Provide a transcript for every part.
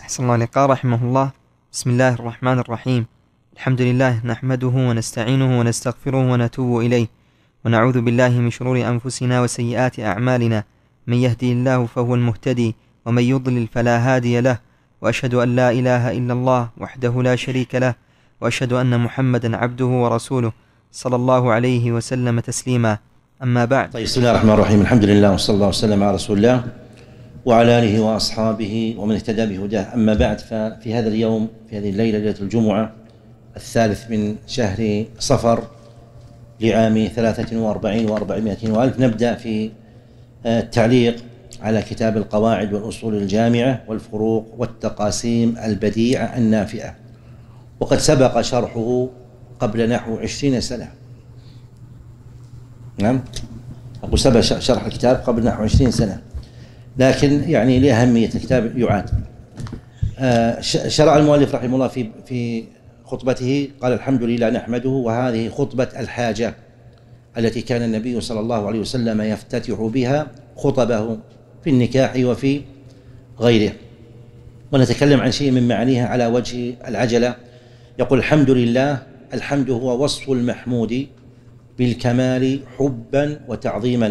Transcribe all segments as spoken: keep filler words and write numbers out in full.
أحسن الله لقاء رحمه الله. بسم الله الرحمن الرحيم. الحمد لله نحمده ونستعينه ونستغفره ونتوب إليه، ونعوذ بالله من شرور أنفسنا وسيئات أعمالنا، من يهدي الله فهو المهتدي، ومن يضلل فلا هادي له، وأشهد أن لا إله إلا الله وحده لا شريك له، وأشهد أن محمدا عبده ورسوله صلى الله عليه وسلم تسليما. أما بعد. طيب، بسم الله الرحمن الرحيم. الحمد لله وصلى الله وسلم على رسول الله وعلى آله وأصحابه ومن اهتدى بهداه. أما بعد، ففي هذا اليوم، في هذه الليلة، ليلة الجمعة الثالث من شهر صفر لعام ثلاثة وأربعين وأربعمائة وألف، نبدأ في التعليق على كتاب القواعد والأصول الجامعة والفروق والتقاسيم البديعة النافعة، وقد سبق شرحه قبل نحو عشرين سنة. نعم، أقول سبق شرح الكتاب قبل نحو عشرين سنة، لكن يعني لأهمية الكتاب يعاد. شرع المؤلف رحمه الله في في خطبته قال: الحمد لله نحمده، وهذه خطبة الحاجة التي كان النبي صلى الله عليه وسلم يفتتح بها خطبه في النكاح وفي غيره، ونتكلم عن شيء من معانيها على وجه العجلة. يقول: الحمد لله. الحمد هو وصف المحمود بالكمال حبا وتعظيما،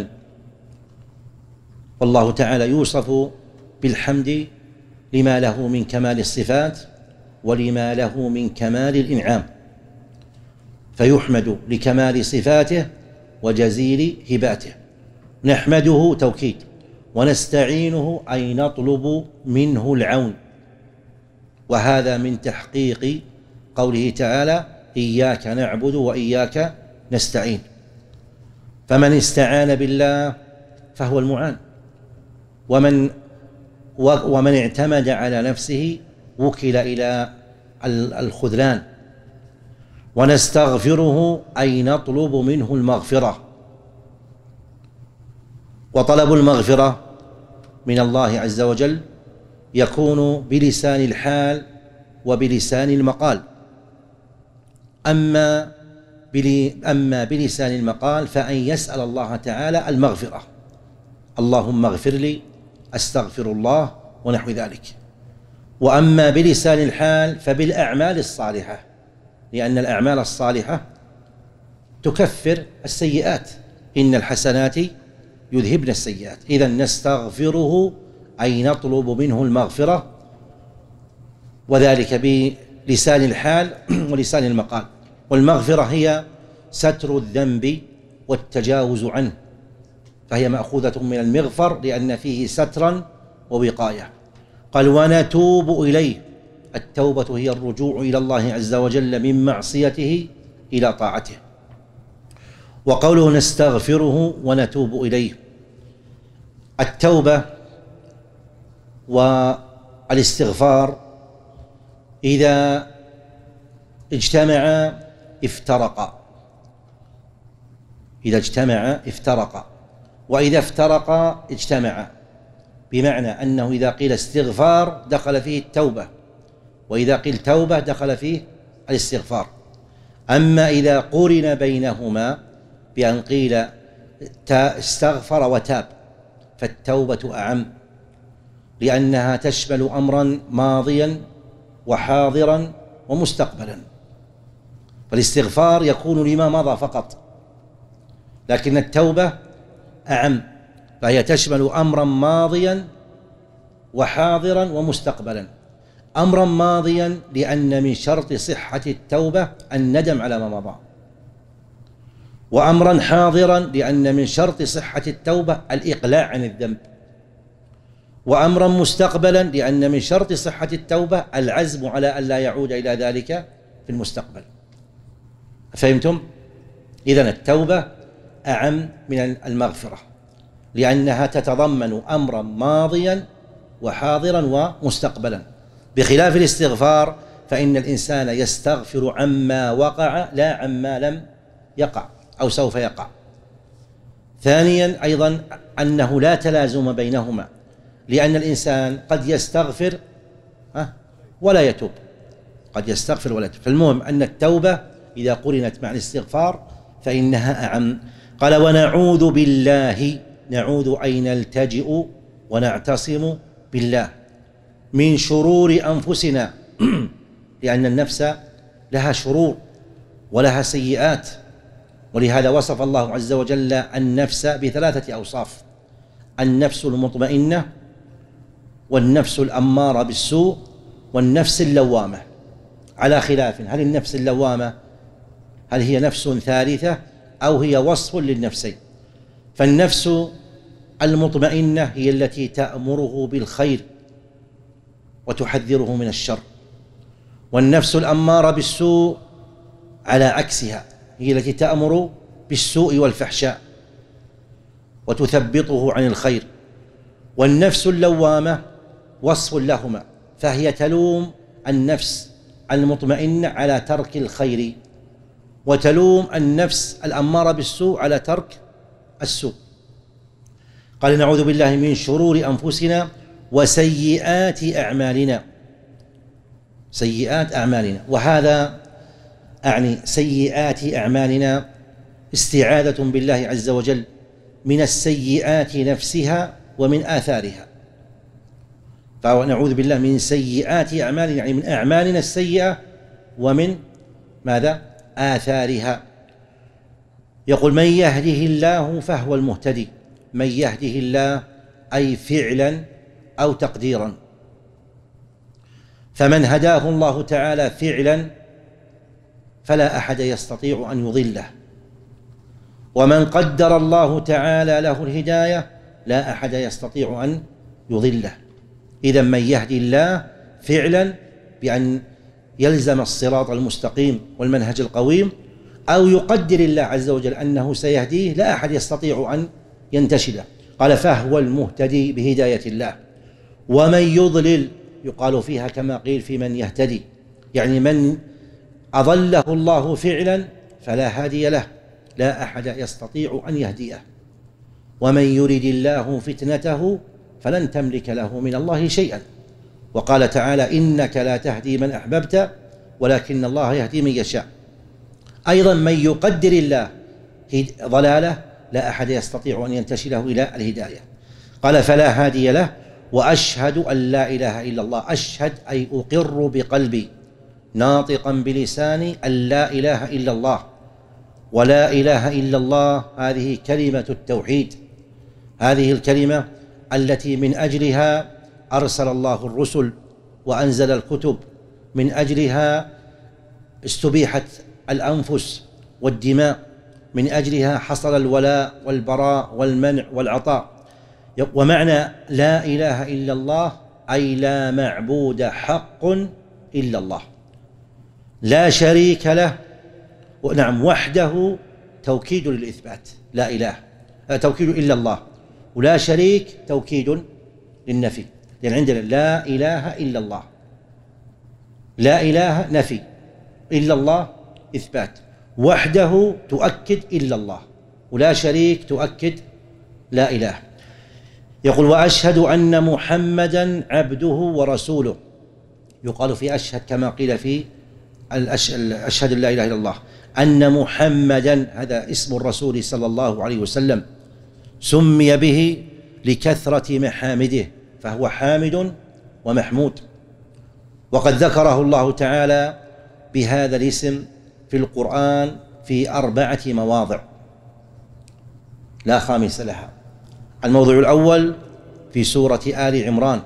والله تعالى يوصف بالحمد لما له من كمال الصفات ولما له من كمال الإنعام، فيحمد لكمال صفاته وجزيل هباته. نحمده توكيد، ونستعينه أي نطلب منه العون، وهذا من تحقيق قوله تعالى: إياك نعبد وإياك نستعين. فمن استعان بالله فهو المعان، ومن ومن اعتمد على نفسه وكل إلى الخذلان. ونستغفره أي نطلب منه المغفرة، وطلب المغفرة من الله عز وجل يكون بلسان الحال وبلسان المقال. أما أما بلسان المقال فأن يسأل الله تعالى المغفرة: اللهم اغفر لي، أستغفر الله، ونحو ذلك. وأما بلسان الحال فبالأعمال الصالحة، لأن الأعمال الصالحة تكفر السيئات، إن الحسنات يذهبن السيئات. إذن نستغفره أي نطلب منه المغفرة، وذلك بلسان الحال ولسان المقال. والمغفرة هي ستر الذنب والتجاوز عنه، فهي مأخوذة من المغفر لأن فيه سترا ووقاية. قال: ونتوب إليه. التوبة هي الرجوع إلى الله عز وجل من معصيته إلى طاعته. وقوله نستغفره ونتوب إليه، التوبة والاستغفار إذا اجتمعا افترقا، إذا اجتمعا افترقا، وإذا افترقا اجتمعا، بمعنى أنه إذا قيل استغفار دخل فيه التوبة، وإذا قيل توبة دخل فيه الاستغفار. أما إذا قرن بينهما بأن قيل استغفر وتاب فالتوبة أعم، لأنها تشمل أمرا ماضيا وحاضرا ومستقبلا. فالاستغفار يكون لما مضى فقط، لكن التوبة أعم، فهي تشمل أمرا ماضيا وحاضرا ومستقبلا. أمرا ماضيا لأن من شرط صحة التوبة الندم على ما مضى، وأمرا حاضرا لأن من شرط صحة التوبة الإقلاع عن الذنب، وأمرا مستقبلا لأن من شرط صحة التوبة العزم على أن لا يعود إلى ذلك في المستقبل. فهمتم؟ إذن التوبة أعم من المغفرة، لأنها تتضمن أمرا ماضيا وحاضرا ومستقبلا، بخلاف الاستغفار فإن الإنسان يستغفر عما وقع لا عما لم يقع أو سوف يقع. ثانيا أيضا أنه لا تلازم بينهما، لأن الإنسان قد يستغفر ولا يتوب، قد يستغفر ولا يتوب. فالمهم أن التوبة إذا قرنت مع الاستغفار فإنها أعم. قال: ونعوذ بالله. نعوذ أي نلتجئ ونعتصم بالله، من شرور أنفسنا لأن النفس لها شرور ولها سيئات، ولهذا وصف الله عز وجل النفس بثلاثة أوصاف: النفس المطمئنة، والنفس الأمارة بالسوء، والنفس اللوامة. على خلاف، هل النفس اللوامة هل هي نفس ثالثة أو هي وصف للنفسين؟ فالنفس المطمئنة هي التي تأمره بالخير وتحذره من الشر، والنفس الأمارة بالسوء على عكسها هي التي تأمر بالسوء والفحشاء وتثبطه عن الخير. والنفس اللوامة وصف لهما، فهي تلوم النفس المطمئنة على ترك الخير، وتلوم النفس الأمارة بالسوء على ترك السوء. قال: نعوذ بالله من شرور أنفسنا وسيئات أعمالنا. سيئات أعمالنا، وهذا أعني سيئات أعمالنا استعاذة بالله عز وجل من السيئات نفسها ومن آثارها. فنعوذ بالله من سيئات أعمالنا، يعني من أعمالنا السيئة ومن ماذا؟ آثارها. يقول: من يهده الله فهو المهتدي. من يهده الله أي فعلا أو تقديرا، فمن هداه الله تعالى فعلا فلا أحد يستطيع أن يضله، ومن قدر الله تعالى له الهداية لا أحد يستطيع أن يضله. إذن من يهدي الله فعلا بأن يلزم الصراط المستقيم والمنهج القويم، أو يقدر الله عز وجل أنه سيهديه، لا أحد يستطيع أن ينتشله. قال: فهو المهتدي بهداية الله. ومن يضلل يقال فيها كما قيل في من يهتدي، يعني من أضله الله فعلا فلا هادي له، لا أحد يستطيع أن يهديه. ومن يرد الله فتنته فلن تملك له من الله شيئا. وقال تعالى: إنك لا تهدي من أحببت ولكن الله يهدي من يشاء. أيضا من يقدر الله ضلاله لا أحد يستطيع أن ينتشله إلى الهداية. قال: فلا هادي له. وأشهد أن لا إله إلا الله. أشهد أي أقر بقلبي ناطقا بلساني أن لا إله إلا الله. ولا إله إلا الله هذه كلمة التوحيد، هذه الكلمة التي من أجلها أرسل الله الرسل وأنزل الكتب، من أجلها استبيحت الأنفس والدماء، من أجلها حصل الولاء والبراء والمنع والعطاء. ومعنى لا إله إلا الله أي لا معبود حق إلا الله، لا شريك له. ونعم، وحده توكيد للإثبات، لا إله توكيد إلا الله، ولا شريك توكيد للنفي، لأن عندنا لا إله إلا الله، لا إله نفي، إلا الله إثبات، وحده تؤكد إلا الله، ولا شريك تؤكد لا إله. يقول: وأشهد أن محمدا عبده ورسوله. يقال في أشهد كما قيل في أشهد لا إله إلا الله، أن محمدا هذا اسم الرسول صلى الله عليه وسلم، سمي به لكثرة محامده، فهو حامد ومحمود. وقد ذكره الله تعالى بهذا الاسم في القرآن في أربعة مواضع لا خامس لها. الموضع الأول في سورة آل عمران: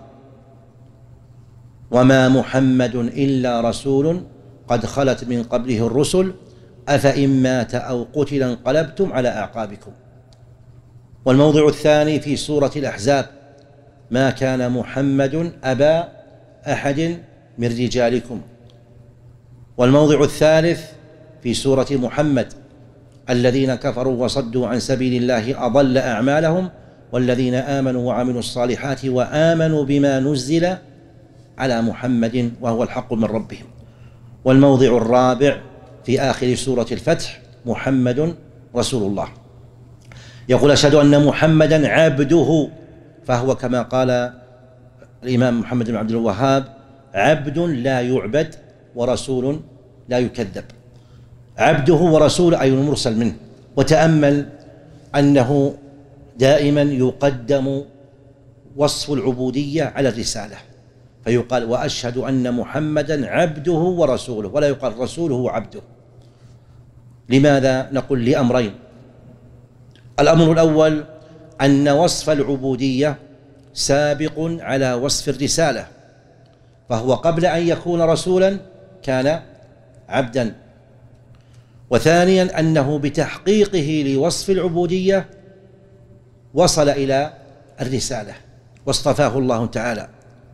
وما محمد إلا رسول قد خلت من قبله الرسل أفإن مات أو قتل انقلبتم على أعقابكم. والموضع الثاني في سورة الأحزاب: ما كان محمد أبا أحد من رجالكم. والموضع الثالث في سورة محمد: الذين كفروا وصدوا عن سبيل الله أضل أعمالهم والذين آمنوا وعملوا الصالحات وآمنوا بما نزل على محمد وهو الحق من ربهم. والموضع الرابع في آخر سورة الفتح: محمد رسول الله. يقول: أشهد أن محمدا عبده، فهو كما قال الإمام محمد بن عبد الوهاب: عبد لا يعبد ورسول لا يكذب. عبده ورسول أي المرسل منه. وتأمل أنه دائما يقدم وصف العبودية على الرسالة، فيقال وأشهد أن محمدا عبده ورسوله، ولا يقال رسوله وعبده. لماذا؟ نقول لأمرين. الأمر الأول أن وصف العبودية سابق على وصف الرسالة، فهو قبل أن يكون رسولا كان عبدا. وثانيا أنه بتحقيقه لوصف العبودية وصل إلى الرسالة واصطفاه الله تعالى،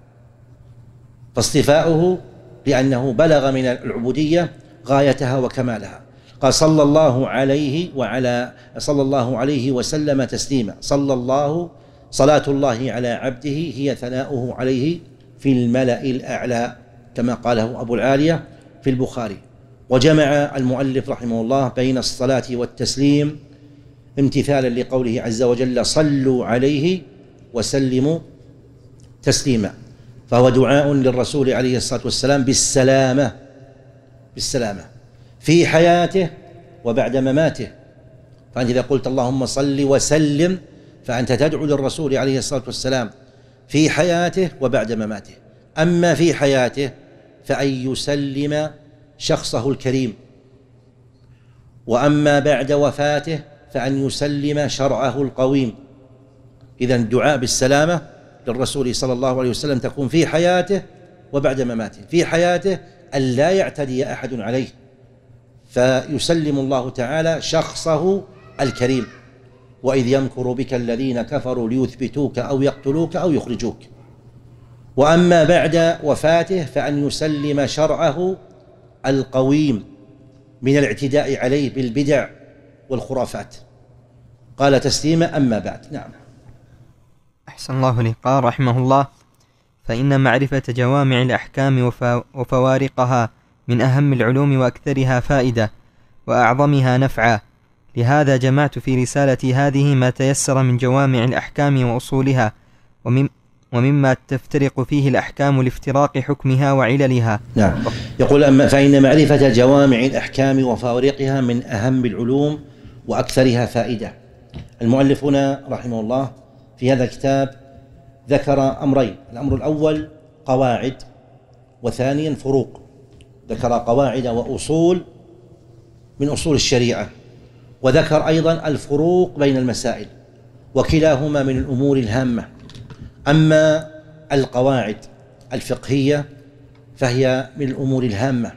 فاصطفاؤه لأنه بلغ من العبودية غايتها وكمالها. قال صلى الله عليه وعلى صلى الله عليه وسلم تسليما. صلى الله صلاة الله على عبده هي ثناؤه عليه في الملأ الأعلى، كما قاله أبو العالية في البخاري. وجمع المؤلف رحمه الله بين الصلاة والتسليم امتثالا لقوله عز وجل صلوا عليه وسلموا تسليما، فهو دعاء للرسول عليه الصلاة والسلام بالسلامة بالسلامة في حياته وبعد مماته. فأنت إذا قلت اللهم صل وسلم فأنت تدعو للرسول عليه الصلاة والسلام في حياته وبعد مماته. أما في حياته فأن يسلم شخصه الكريم، وأما بعد وفاته فأن يسلم شرعه القويم. إذن الدعاء بالسلامة للرسول صلى الله عليه وسلم تكون في حياته وبعد مماته. في حياته أن لا يعتدي أحد عليه، فيسلم الله تعالى شخصه الكريم. وإذ يمكر بك الذين كفروا ليثبتوك أو يقتلوك أو يخرجوك. وأما بعد وفاته فأن يسلم شرعه القويم من الاعتداء عليه بالبدع والخرافات. قال تسليما أما بعد. نعم. أحسن الله إليك. قال رحمه الله: فإن معرفة جوامع الأحكام وفوارقها من أهم العلوم وأكثرها فائدة وأعظمها نفعا، لهذا جمعت في رسالتي هذه ما تيسر من جوامع الأحكام وأصولها، ومن ومما تفترق فيه الأحكام لافتراق حكمها وعللها. نعم. يقول أما فإن معرفة جوامع الأحكام وفوارقها من أهم العلوم وأكثرها فائدة. المؤلف هنا رحمه الله في هذا الكتاب ذكر أمرين: الأمر الأول قواعد، وثانيا فروق. ذكر قواعد وأصول من أصول الشريعة، وذكر أيضا الفروق بين المسائل، وكلاهما من الأمور الهامة. أما القواعد الفقهية فهي من الأمور الهامة،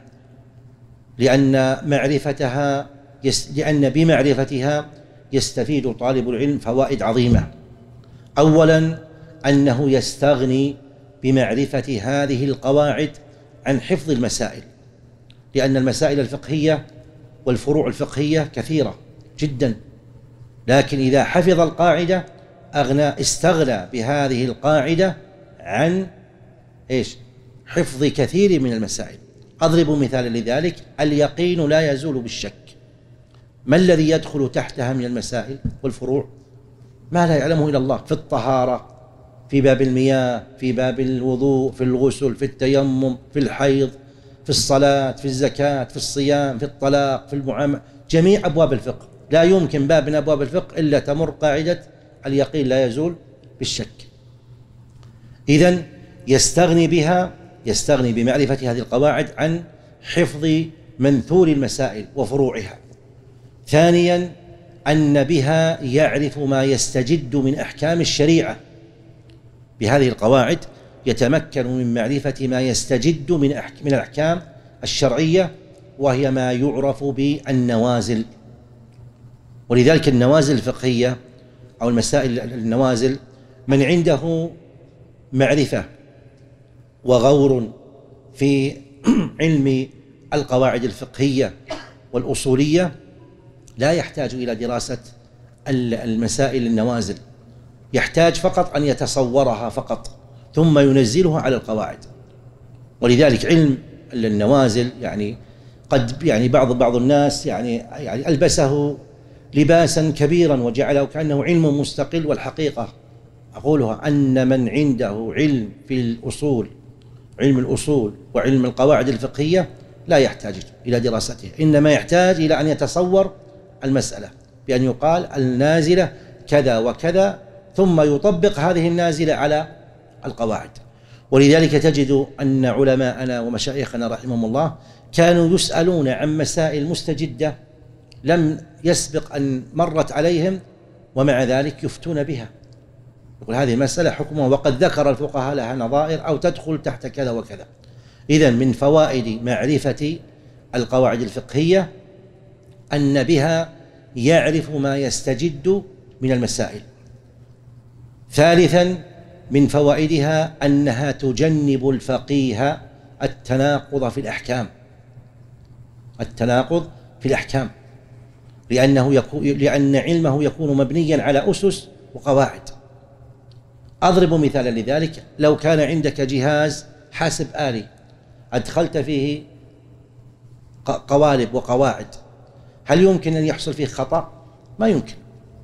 لأن معرفتها يس... لأن بمعرفتها يستفيد طالب العلم فوائد عظيمة. أولا أنه يستغني بمعرفة هذه القواعد عن حفظ المسائل، لأن المسائل الفقهية والفروع الفقهية كثيرة جدا، لكن إذا حفظ القاعدة أغنى استغنى بهذه القاعدة عن إيش؟ حفظ كثير من المسائل. أضرب مثالا لذلك: اليقين لا يزول بالشك. ما الذي يدخل تحتها من المسائل والفروع؟ ما لا يعلمه إلا الله، في الطهارة، في باب المياه، في باب الوضوء، في الغسل، في التيمم، في الحيض، في الصلاة، في الزكاة، في الصيام، في الطلاق، في المعاملة، جميع أبواب الفقه. لا يمكن باب من أبواب الفقه إلا تمر قاعدة اليقين لا يزول بالشك. إذن يستغني بها يستغني بمعرفة هذه القواعد عن حفظ منثور المسائل وفروعها. ثانيا أن بها يعرف ما يستجد من أحكام الشريعة. بهذه القواعد يتمكن من معرفة ما يستجد من من الأحكام الشرعية، وهي ما يعرف بالنوازل. ولذلك النوازل الفقهية أو المسائل النوازل، من عنده معرفة وغور في علم القواعد الفقهية والأصولية لا يحتاج إلى دراسة المسائل النوازل، يحتاج فقط أن يتصورها فقط ثم ينزلها على القواعد. ولذلك علم النوازل يعني قد يعني بعض بعض الناس يعني يعني ألبسه لباسا كبيرا وجعله كأنه علم مستقل، والحقيقة أقولها أن من عنده علم في الأصول، علم الأصول وعلم القواعد الفقهية، لا يحتاج إلى دراسته، إنما يحتاج إلى أن يتصور المسألة بأن يقال النازلة كذا وكذا، ثم يطبق هذه النازلة على القواعد. ولذلك تجد أن علماءنا ومشايخنا رحمهم الله كانوا يسألون عن مسائل مستجدة لم يسبق أن مرت عليهم، ومع ذلك يفتون بها، يقول هذه مسألة حكمها وقد ذكر الفقهاء لها نظائر أو تدخل تحت كذا وكذا. إذن من فوائد معرفة القواعد الفقهية أن بها يعرف ما يستجد من المسائل. ثالثا من فوائدها أنها تجنب الفقيه التناقض في الأحكام، التناقض في الأحكام، لأنه يكون لأن علمه يكون مبنيا على أسس وقواعد. أضرب مثالا لذلك: لو كان عندك جهاز حاسب آلي أدخلت فيه قوالب وقواعد، هل يمكن أن يحصل فيه خطأ؟ ما يمكن.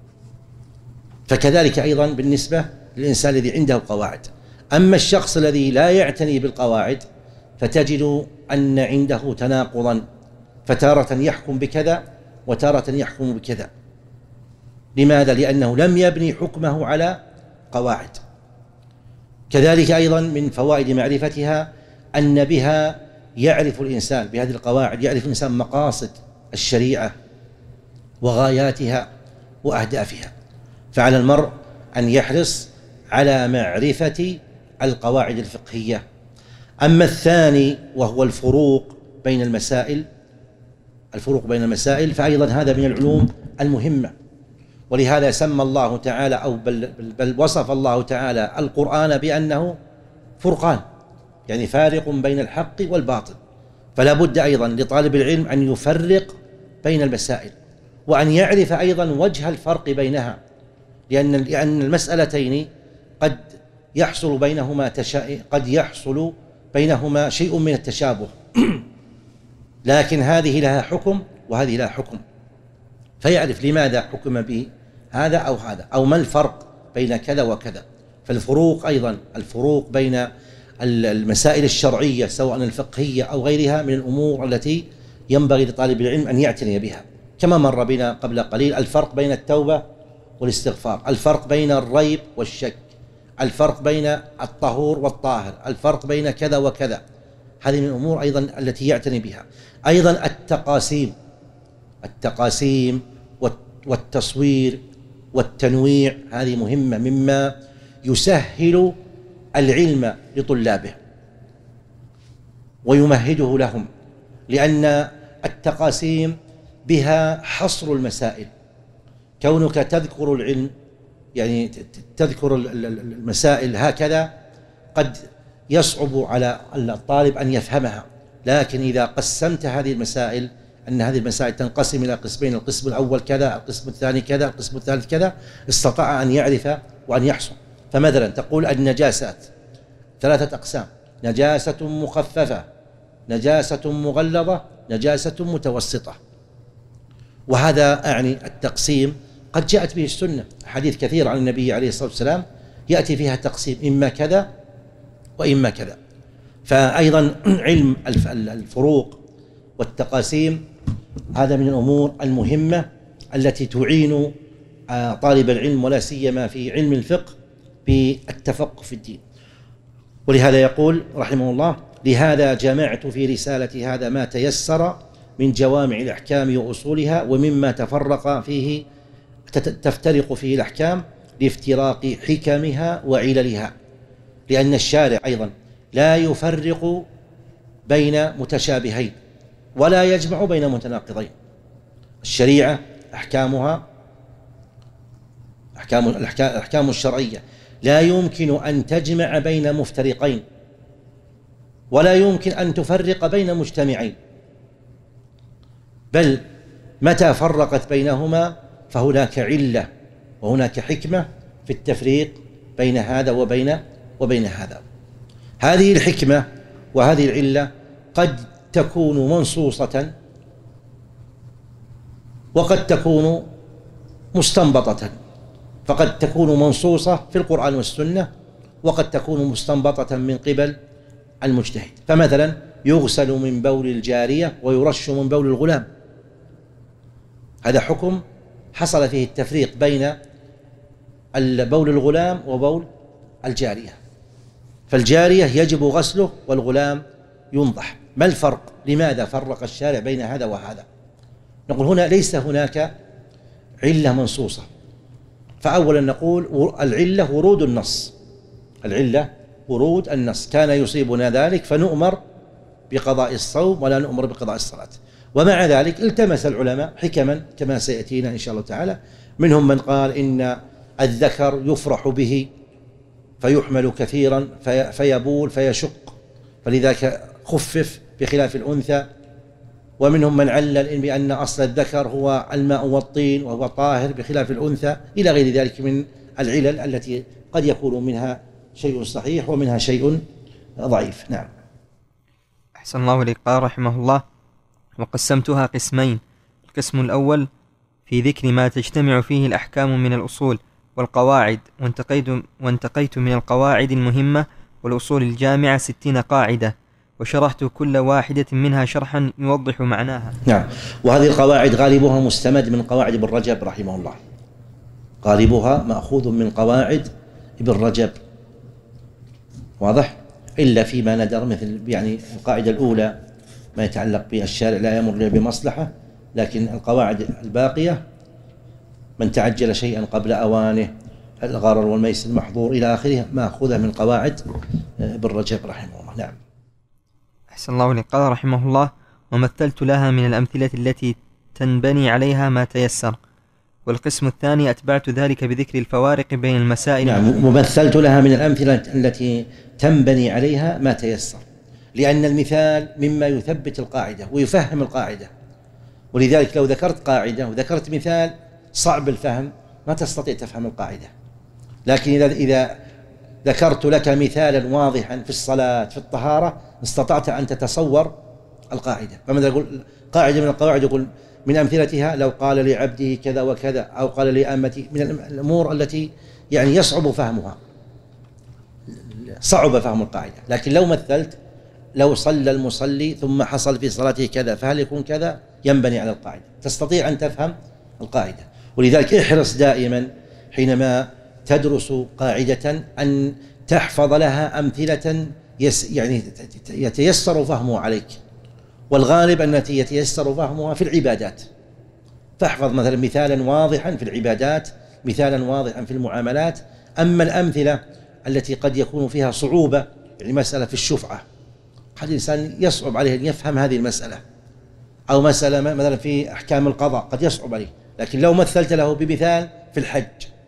فكذلك أيضا بالنسبة للإنسان الذي عنده قواعد. أما الشخص الذي لا يعتني بالقواعد فتجد أن عنده تناقضا، فتارة يحكم بكذا وتارة يحكم بكذا. لماذا؟ لأنه لم يبني حكمه على قواعد. كذلك أيضا من فوائد معرفتها أن بها يعرف الإنسان، بهذه القواعد يعرف الإنسان مقاصد الشريعة وغاياتها وأهدافها. فعلى المرء أن يحرص على معرفة القواعد الفقهية. أما الثاني وهو الفروق بين المسائل، الفروق بين المسائل فأيضا هذا من العلوم المهمة، ولهذا سمى الله تعالى أو بل, بل وصف الله تعالى القرآن بأنه فرقان، يعني فارق بين الحق والباطل. فلا بد أيضا لطالب العلم أن يفرق بين المسائل، وأن يعرف أيضا وجه الفرق بينها، لأن لأن المسألتين قد يحصل بينهما تشا... قد يحصل بينهما شيء من التشابه لكن هذه لها حكم وهذه لها حكم، فيعرف لماذا حكم به هذا أو هذا، أو ما الفرق بين كذا وكذا. فالفروق أيضا الفروق بين المسائل الشرعية سواء الفقهية أو غيرها من الأمور التي ينبغي لطالب العلم أن يعتني بها. كما مر بنا قبل قليل الفرق بين التوبة والاستغفار، الفرق بين الريب والشك، الفرق بين الطهور والطاهر، الفرق بين كذا وكذا. هذه من الأمور أيضا التي يعتني بها. أيضا التقاسيم، التقاسيم والتصوير والتنويع، هذه مهمة مما يسهل العلم لطلابه ويمهده لهم، لأن التقاسيم بها حصر المسائل. كونك تذكر العلم يعني تذكر المسائل هكذا قد يصعب على الطالب أن يفهمها، لكن إذا قسمت هذه المسائل أن هذه المسائل تنقسم إلى قسمين، القسم الأول كذا، القسم الثاني كذا، القسم الثالث كذا، استطاع أن يعرف وأن يحصر. فمثلا تقول النجاسات ثلاثة أقسام: نجاسة مخففة، نجاسة مغلظة، نجاسة متوسطة. وهذا أعني التقسيم قد جاءت به السنة، حديث كثير عن النبي عليه الصلاة والسلام يأتي فيها تقسيم إما كذا وإما كذا. فأيضا علم الفروق والتقاسيم هذا من الأمور المهمة التي تعين طالب العلم ولا سيما في علم الفقه بالتفقه في الدين. ولهذا يقول رحمه الله: لهذا جمعت في رسالة هذا ما تيسر من جوامع الأحكام وأصولها ومما تفرق فيه تفترق فيه الأحكام لافتراق حكمها وعللها. لأن الشارع أيضا لا يفرق بين متشابهين ولا يجمع بين متناقضين. الشريعة أحكامها أحكام الأحكام الشرعية لا يمكن أن تجمع بين مفترقين ولا يمكن أن تفرق بين مجتمعين، بل متى فرقت بينهما فهناك علة وهناك حكمة في التفريق بين هذا وبين وبين هذا. هذه الحكمة وهذه العلة قد تكون منصوصة وقد تكون مستنبطة، فقد تكون منصوصة في القرآن والسنة وقد تكون مستنبطة من قبل المجتهد. فمثلا يغسل من بول الجارية ويرش من بول الغلام، هذا حكم حصل فيه التفريق بين بول الغلام وبول الجارية. فالجارية يجب غسله والغلام ينضح. ما الفرق؟ لماذا فرق الشارع بين هذا وهذا؟ نقول هنا ليس هناك علة منصوصة. فأولا نقول العلة ورود النص، العلة ورود النص، كان يصيبنا ذلك فنؤمر بقضاء الصوم ولا نؤمر بقضاء الصلاة. ومع ذلك التمس العلماء حكما كما سيأتينا إن شاء الله تعالى، منهم من قال إن الذكر يفرح به فيحمل كثيرا في فيبول فيشق، فلذلك خفف بخلاف الأنثى. ومنهم من علل بأن أصل الذكر هو الماء والطين وهو طاهر بخلاف الأنثى، إلى غير ذلك من العلل التي قد يكون منها شيء صحيح ومنها شيء ضعيف. نعم. أحسن الله إليك. قال رحمه الله: وقسمتها قسمين. القسم الأول في ذكر ما تجتمع فيه الأحكام من الأصول والقواعد، وانتقيت, وانتقيت من القواعد المهمة والأصول الجامعة ستين قاعدة، وشرحت كل واحدة منها شرحا يوضح معناها. نعم. وهذه القواعد غالبها مستمد من قواعد ابن رجب رحمه الله، غالبها مأخوذ من قواعد ابن رجب، واضح؟ إلا فيما ندر، مثل يعني القاعدة الأولى ما يتعلق بالشارع لا يمر إلا بمصلحة، لكن القواعد الباقية من تعجل شيئا قبل أوانه، الغرر والميسر المحظور إلى آخره، مأخوذة من قواعد ابن رجب رحمه الله. نعم. أحسن الله إليك. قال رحمه الله: ومثلت لها من الأمثلة التي تنبني عليها ما تيسر. والقسم الثاني أتبعت ذلك بذكر الفوارق بين المسائل. نعم. ومثلت لها من الأمثلة التي تنبني عليها ما تيسر، لأن المثال مما يثبت القاعدة ويفهم القاعدة، ولذلك لو ذكرت قاعدة وذكرت مثال صعب الفهم ما تستطيع تفهم القاعدة. لكن إذا إذا ذكرت لك مثالا واضحا في الصلاة في الطهارة استطعت أن تتصور القاعدة. فمثلا يقول قاعدة من القواعد يقول من أمثلتها لو قال لعبده كذا وكذا، أو قال لأمته، من الأمور التي يعني يصعب فهمها، صعب فهم القاعدة. لكن لو مثلت لو صلى المصلي ثم حصل في صلاته كذا فهل يكون كذا، ينبني على القاعدة، تستطيع أن تفهم القاعدة. ولذلك احرص دائما حينما تدرس قاعدة أن تحفظ لها أمثلة يس يعني يتيسر فهمها عليك، والغالب أن يتيسر فهمها في العبادات. فاحفظ مثلا مثالا واضحا في العبادات، مثالا واضحا في المعاملات. أما الأمثلة التي قد يكون فيها صعوبة، يعني مسألة في الشفعة قد الإنسان يصعب عليه أن يفهم هذه المسألة، أو مسألة مثلا في أحكام القضاء قد يصعب عليه، لكن لو مثلت له بمثال في الحج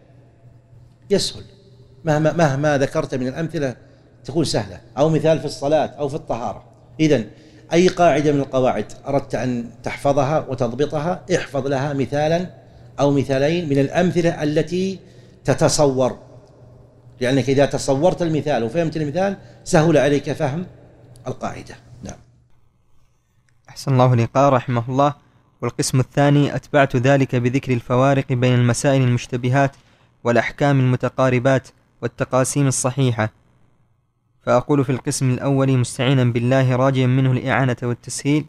يسهل، مهما مهما ذكرت من الأمثلة تكون سهلة، أو مثال في الصلاة أو في الطهارة. إذن أي قاعدة من القواعد أردت أن تحفظها وتضبطها احفظ لها مثالا أو مثالين من الأمثلة التي تتصور، لأنك إذا تصورت المثال وفهمت المثال سهل عليك فهم القاعدة. نعم. أحسن الله إليك. قال رحمه الله: والقسم الثاني أتبعت ذلك بذكر الفوارق بين المسائل المشتبهات والأحكام المتقاربات والتقاسيم الصحيحة. فأقول في القسم الأول مستعينا بالله راجيا منه الإعانة والتسهيل.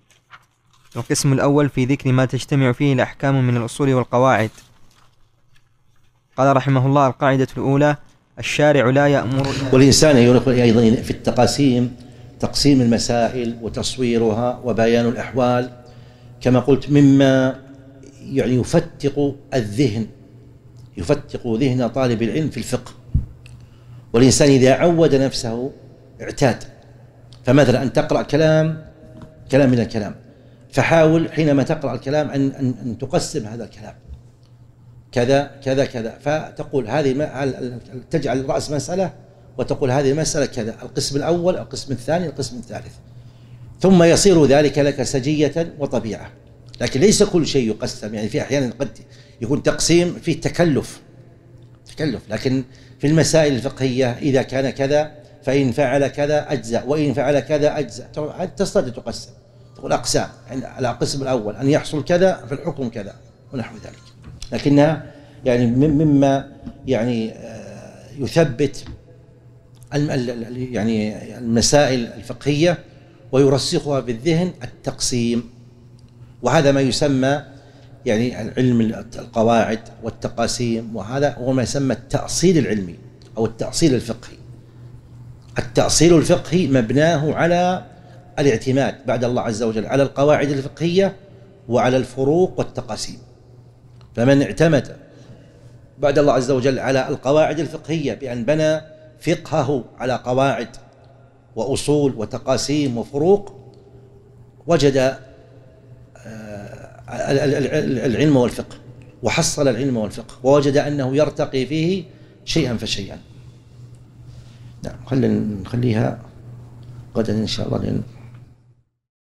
القسم الأول في ذكر ما تجتمع فيه الأحكام من الأصول والقواعد. قال رحمه الله: القاعدة الأولى: الشارع لا يأمر. والإنسان أيضا في التقاسيم تقسيم المسائل وتصويرها وبيان الأحوال كما قلت مما يعني يفتق الذهن، يفتق ذهن طالب العلم في الفقه. والإنسان إذا عود نفسه اعتاد. فمثلا أن تقرأ كلام كلام من الكلام، فحاول حينما تقرأ الكلام أن, أن, أن تقسم هذا الكلام كذا كذا كذا، فتقول هذه تجعل رأس مسألة وتقول هذه المسألة كذا، القسم الأول القسم الثاني القسم الثالث، ثم يصير ذلك لك سجية وطبيعة. لكن ليس كل شيء يقسم، يعني في أحيانا قد يكون تقسيم فيه تكلف تكلف لكن في المسائل الفقهية إذا كان كذا فإن فعل كذا أجزأ، وإن فعل كذا أجزأ، تستطيع تقسم، تقول أقسام على القسم الأول أن يحصل كذا في الحكم كذا ونحو ذلك. لكنها يعني مما يعني يثبت يعني المسائل الفقهية ويرسخها بالذهن التقسيم، وهذا ما يسمى يعني علم القواعد والتقاسيم، وهذا هو ما يسمى التأصيل العلمي أو التأصيل الفقهي. التأصيل الفقهي مبناه على الاعتماد بعد الله عز وجل على القواعد الفقهية وعلى الفروق والتقاسيم. فمن اعتمد بعد الله عز وجل على القواعد الفقهية بأن بنى فقهه على قواعد وأصول وتقاسيم وفروق، وجد العلم والفقه، وحصل العلم والفقه، ووجد أنه يرتقي فيه شيئا فشيئا. نعم، خلينا نخليها غدا إن شاء الله.